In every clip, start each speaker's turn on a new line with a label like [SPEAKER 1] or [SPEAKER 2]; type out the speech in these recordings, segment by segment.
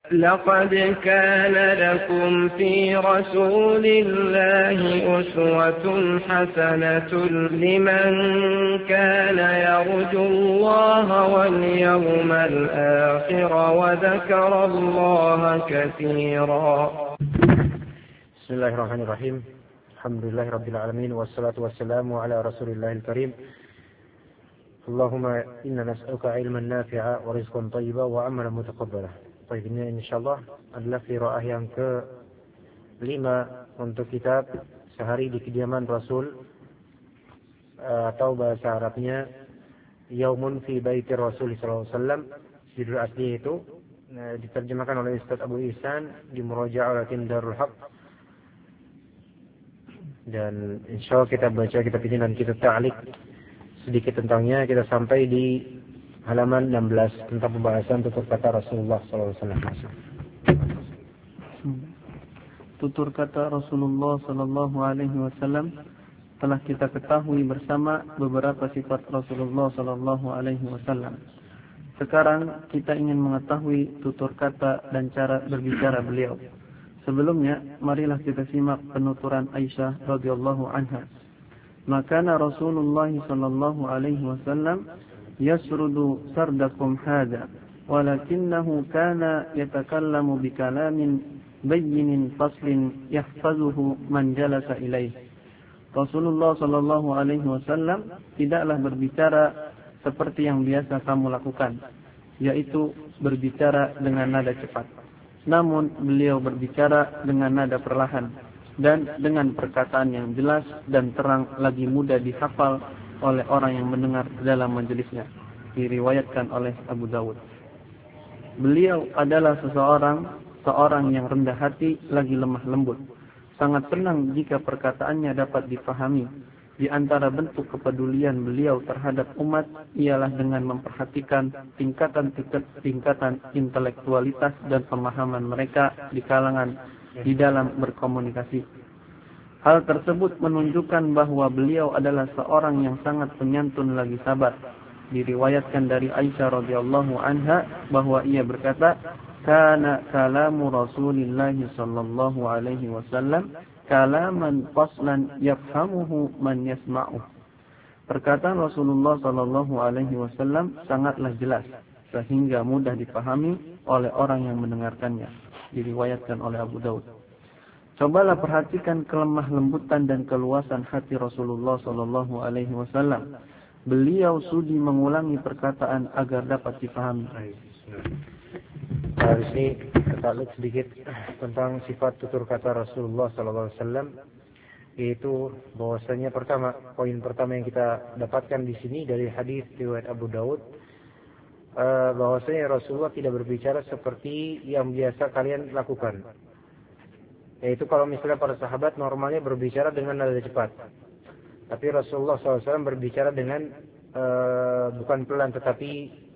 [SPEAKER 1] لقد كان لكم في رسول الله أسوة حسنة لمن كان يرجو الله واليوم الآخر وذكر الله كثيرا.
[SPEAKER 2] بسم الله الرحمن الرحيم. الحمد لله رب العالمين والصلاة والسلام على رسول الله الكريم. اللهم إنا نسألك علما نافعا ورزقا طيبا وعملا متقبلا. Baik, ini insyaallah adalah qiraah yang ke-5 untuk kitab Sehari di Kediaman Rasul, atau bahasa Arabnya Yaumun fi Baiti Rasul sallallahu alaihi wasallam. Judul asli itu diterjemahkan oleh Ustaz Abu Ihsan di Murajaalatin Darul Haq. Dan insyaallah kita baca kitab ini dan kita ta'liq sedikit tentangnya. Kita sampai di halaman 16 tentang pembahasan tutur kata Rasulullah SAW.
[SPEAKER 3] Tutur kata Rasulullah SAW telah kita ketahui bersama beberapa sifat Rasulullah SAW. Sekarang kita ingin mengetahui tutur kata dan cara berbicara beliau. Sebelumnya, marilah kita simak penuturan Aisyah radhiyallahu anha. Makana Rasulullah SAW yasrudu sardakum hadha walakinnahu kana yatakallamu bikalamin bayyinin faslin yahfazuhu man jalasa ilaih. Rasulullah sallallahu alaihi wasallam tidaklah berbicara seperti yang biasa kamu lakukan, yaitu berbicara dengan nada cepat. Namun beliau berbicara dengan nada perlahan dan dengan perkataan yang jelas dan terang, lagi mudah dihafal oleh orang yang mendengar dalam majelisnya. Diriwayatkan oleh Abu Dawud. Beliau adalah seorang yang rendah hati lagi lemah lembut. Sangat senang jika perkataannya dapat dipahami. Di antara bentuk kepedulian beliau terhadap umat ialah dengan memperhatikan tingkatan intelektualitas dan pemahaman mereka di kalangan di dalam berkomunikasi. Hal tersebut menunjukkan bahwa beliau adalah seorang yang sangat penyantun lagi sabar. Diriwayatkan dari Aisyah radhiyallahu anha bahwa ia berkata, "Kana kalamu Rasulillah sallallahu alaihi wasallam kalaman faslan yafhamuhu man yasma'uh." Perkataan Rasulullah sallallahu alaihi wasallam sangatlah jelas sehingga mudah dipahami oleh orang yang mendengarkannya. Diriwayatkan oleh Abu Dawud. Cobalah perhatikan kelemah lembutan dan keluasan hati Rasulullah sallallahu alaihi wasallam. Beliau sudi mengulangi perkataan agar dapat dipahami.
[SPEAKER 2] Di sini kita lihat sedikit tentang sifat tutur kata Rasulullah sallallahu alaihi wasallam, yaitu bahwasanya poin pertama yang kita dapatkan di sini dari hadis riwayat Abu Dawud, bahwasanya Rasulullah tidak berbicara seperti yang biasa kalian lakukan. Yaitu kalau misalnya para sahabat normalnya berbicara dengan nada cepat. Tapi Rasulullah SAW berbicara dengan bukan pelan tetapi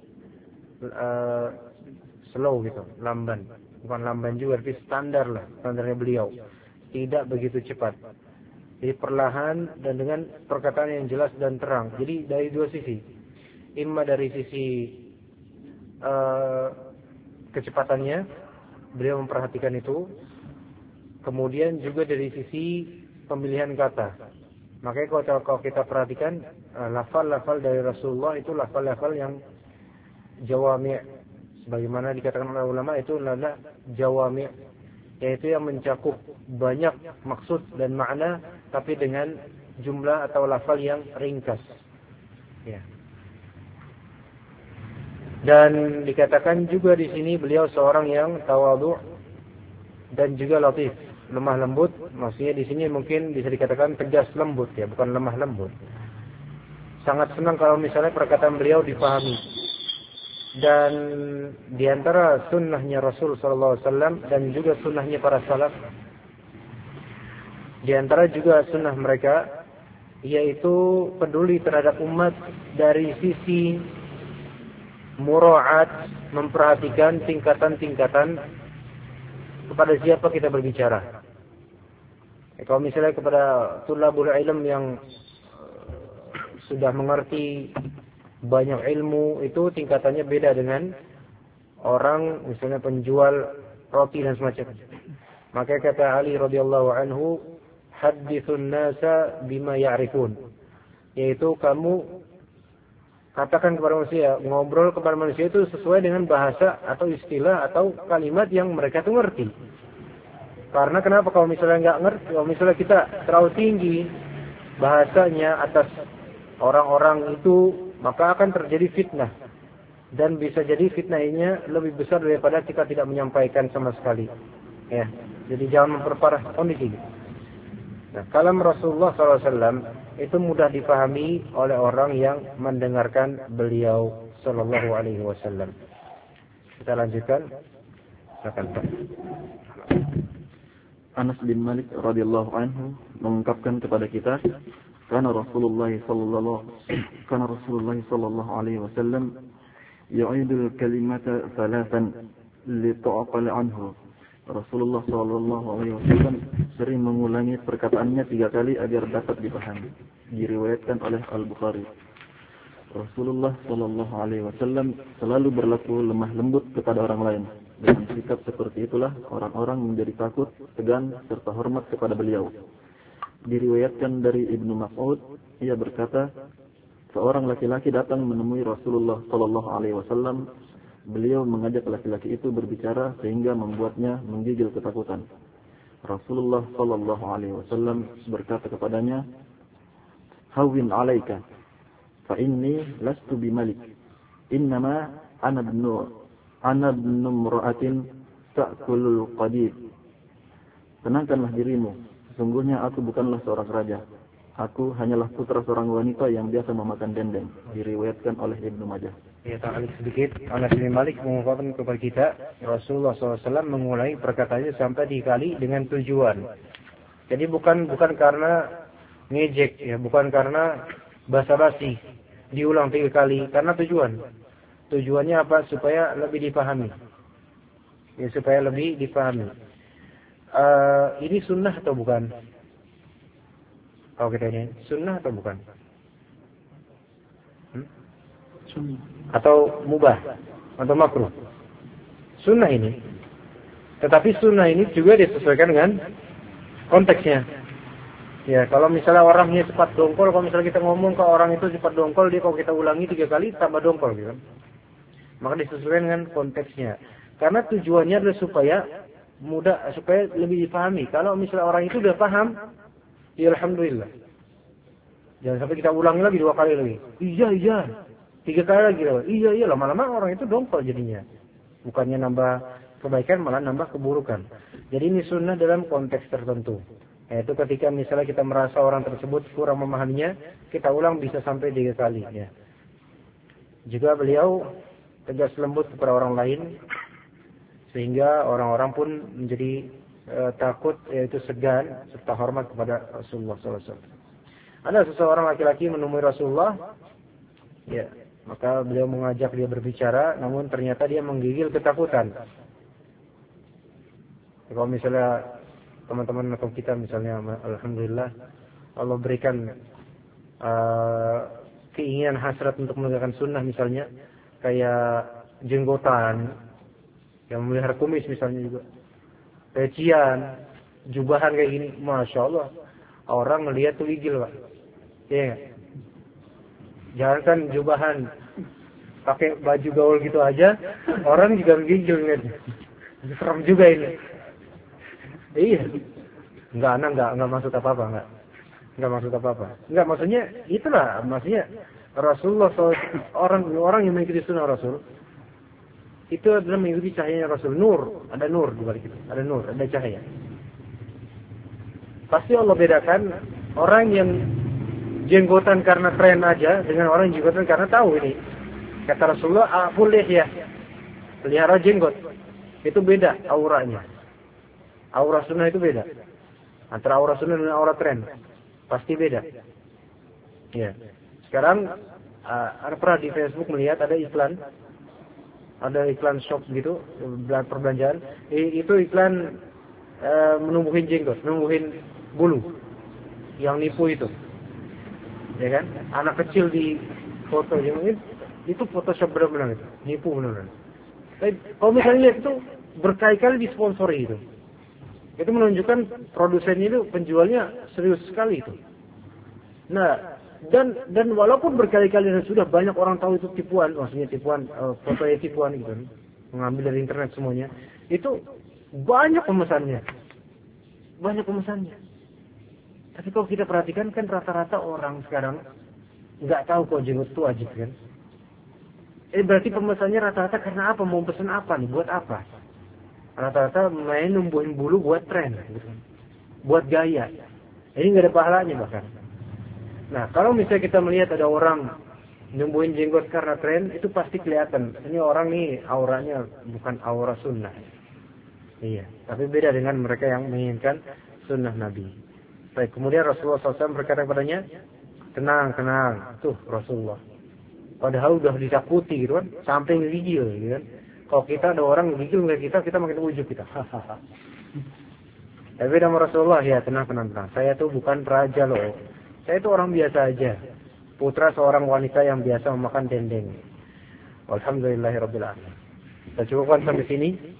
[SPEAKER 2] slow gitu, lamban. Bukan lamban juga, tapi standarnya beliau. Tidak begitu cepat. Jadi perlahan dan dengan perkataan yang jelas dan terang. Jadi dari dua sisi. Imma dari sisi kecepatannya, beliau memperhatikan itu. Kemudian juga dari sisi pemilihan kata. Makanya kalau kita perhatikan lafal-lafal dari Rasulullah itu lafal-lafal yang jawami'. Sebagaimana dikatakan oleh ulama itu adalah jawami', yaitu yang mencakup banyak maksud dan makna tapi dengan jumlah atau lafal yang ringkas. Ya. Dan dikatakan juga di sini beliau seorang yang tawadhu dan juga latif. Lemah lembut, maksudnya di sini mungkin bisa dikatakan tegas lembut ya, bukan lemah lembut. Sangat senang kalau misalnya perkataan beliau dipahami. Dan di antara sunnahnya Rasul sallallahu alaihi wasallam dan juga sunnahnya para salaf, di antara juga sunnah mereka yaitu peduli terhadap umat dari sisi mura'at, memperhatikan tingkatan-tingkatan kepada siapa kita berbicara. Kalau misalnya kepada tulabul ilm yang sudah mengerti banyak ilmu, itu tingkatannya beda dengan orang misalnya penjual roti dan semacamnya. Maka kata Ali radhiyallahu anhu, hadithun nasa bima ya'rifun. Yaitu kamu katakan kepada manusia, ngobrol kepada manusia itu sesuai dengan bahasa atau istilah atau kalimat yang mereka tuh ngerti. Karena kenapa, kalau misalnya nggak ngerti, kalau misalnya kita terlalu tinggi bahasanya atas orang-orang itu, maka akan terjadi fitnah. Dan bisa jadi fitnahnya lebih besar daripada kita tidak menyampaikan sama sekali. Ya, jadi jangan memperparah kondisi. Nah, kalam Rasulullah SAW itu mudah dipahami oleh orang yang mendengarkan beliau Sallallahu Alaihi Wasallam. Kita lanjutkan. Silakan Pak.
[SPEAKER 3] Anas bin Malik radhiyallahu anhu mengungkapkan kepada kita, karena Rasulullah sallallahu alaihi wasallam yu'idul kalimata thalathan li tu'qal anhu. Rasulullah sallallahu alaihi wasallam sering mengulangi perkataannya 3 kali agar dapat dipahami. Diriwayatkan oleh Al-Bukhari. Rasulullah sallallahu alaihi wasallam selalu berlaku lemah lembut kepada orang lain. Dengan sikap seperti itulah orang-orang menjadi takut, segan, serta hormat kepada beliau. Diriwayatkan dari Ibnu Mas'ud, ia berkata, seorang laki-laki datang menemui Rasulullah sallallahu alaihi wasallam. Beliau mengajak laki-laki itu berbicara sehingga membuatnya menggigil ketakutan. Rasulullah sallallahu alaihi wasallam berkata kepadanya, "Hawwin 'alaika, fa inni lastu bimalik. Innama ana ibnu imra'atin ta'kulul qadid." Tenangkanlah dirimu, sesungguhnya aku bukanlah seorang raja. Aku hanyalah putra seorang wanita yang biasa memakan dendeng. Diriwayatkan oleh Ibnu Majah.
[SPEAKER 2] Ya, tak sedikit. Anas bin Malik mengungkapkan kepada kita, Rasulullah SAW mengulangi perkataannya sampai 3 kali dengan tujuan. Jadi bukan karena ngejek, ya, bukan karena basa-basi. Diulang 3 kali karena tujuan. Tujuannya apa? Supaya lebih dipahami. Ya, supaya lebih dipahami. Ini sunnah atau bukan? Kalau kita ini sunnah atau bukan?
[SPEAKER 3] Sunnah.
[SPEAKER 2] Atau mubah atau makruh? Sunnah ini. Tetapi sunnah ini juga disesuaikan dengan konteksnya. Ya, kalau misalnya orangnya cepat dongkol, kalau misalnya kita ngomong ke orang itu cepat dongkol, dia kalau kita ulangi 3 kali tambah dongkol gitu kan. Maka disesuaikan dengan konteksnya. Karena tujuannya adalah supaya mudah, supaya lebih dipahami. Kalau misalnya orang itu udah paham, ya alhamdulillah. Jangan sampai kita ulangi lagi 2 kali lagi. Iya. 3 kali lagi. Iya, lama-lama orang itu dongkol jadinya. Bukannya nambah kebaikan, malah nambah keburukan. Jadi ini sunnah dalam konteks tertentu. Yaitu ketika misalnya kita merasa orang tersebut kurang memahaminya, kita ulang bisa sampai 3 kali. Ya. Juga beliau tegas lembut kepada orang lain, sehingga orang-orang pun menjadi takut, yaitu segan serta hormat kepada Rasulullah SAW. Ada seseorang laki-laki menemui Rasulullah, ya, maka beliau mengajak dia berbicara, namun ternyata dia menggigil ketakutan. Kalau misalnya teman-teman atau kita misalnya, alhamdulillah Allah berikan keinginan hasrat untuk menegakkan sunnah, misalnya kayak jenggotan, yang memelihara kumis misalnya juga, pecian, jubahan kayak gini, masya Allah, orang melihat tuh gigil Pak. Iya. Jangan kan jubahan, pakai baju gaul gitu aja, orang juga menggigil ngeliatnya. Serem juga ini. Iya. Enggak maksud apa-apa, enggak maksud apa-apa. Enggak, maksudnya itulah, maksudnya Rasulullah orang yang mengikuti sunnah Rasul itu adalah mengikuti cahayanya Rasul. Nur, ada nur di balik itu. Ada nur, ada cahaya. Pasti Allah bedakan orang yang jenggotan karena tren aja dengan orang yang jenggotan karena tahu ini. Kata Rasulullah, boleh ya pelihara jenggot. Itu beda auranya. Aura sunnah itu beda. Antara aura sunnah dan aura tren. Pasti beda. Ya. Sekarang pernah di Facebook melihat ada iklan shop gitu, perbelanjaan. Itu iklan menumbuhin jenggot, menumbuhin bulu. Yang nipu itu. Ya kan? Anak kecil di foto itu Photoshop benar-benar itu. Nipu benar-benar. Tapi kalau misalnya lihat itu berkali-kali disponsori itu menunjukkan produsennya itu penjualnya serius sekali itu. Nah, dan walaupun berkali-kali dan sudah banyak orang tahu itu tipuan, maksudnya tipuan, fotonya tipuan gitu, mengambil dari internet semuanya, itu banyak pemesannya. Tapi kalau kita perhatikan kan rata-rata orang sekarang nggak tahu kok jenggot itu wajib kan. Berarti pemesannya rata-rata karena apa? Mau pesan apa nih? Buat apa? Rata-rata main numbuhin bulu buat tren, gitu. Buat gaya. Ini nggak ada pahalanya bahkan. Nah, kalau misalnya kita melihat ada orang numbuhin jenggot karena tren, itu pasti kelihatan. Ini orang nih auranya bukan aura sunnah. Iya, tapi beda dengan mereka yang menginginkan sunnah Nabi. Baik, kemudian Rasulullah SAW berkata kepadanya, tenang, tuh Rasulullah. Padahal udah ditakuti gitu kan, sampai ngigil gitu kan. Kalau kita ada orang ngigil nggak kita makin ujub kita. Tapi nama Rasulullah, ya tenang. Saya tuh bukan raja loh. Saya itu orang biasa aja. Putra seorang wanita yang biasa memakan dendeng. Alhamdulillahirabbil alamin. Kita cukupkan sampai sini.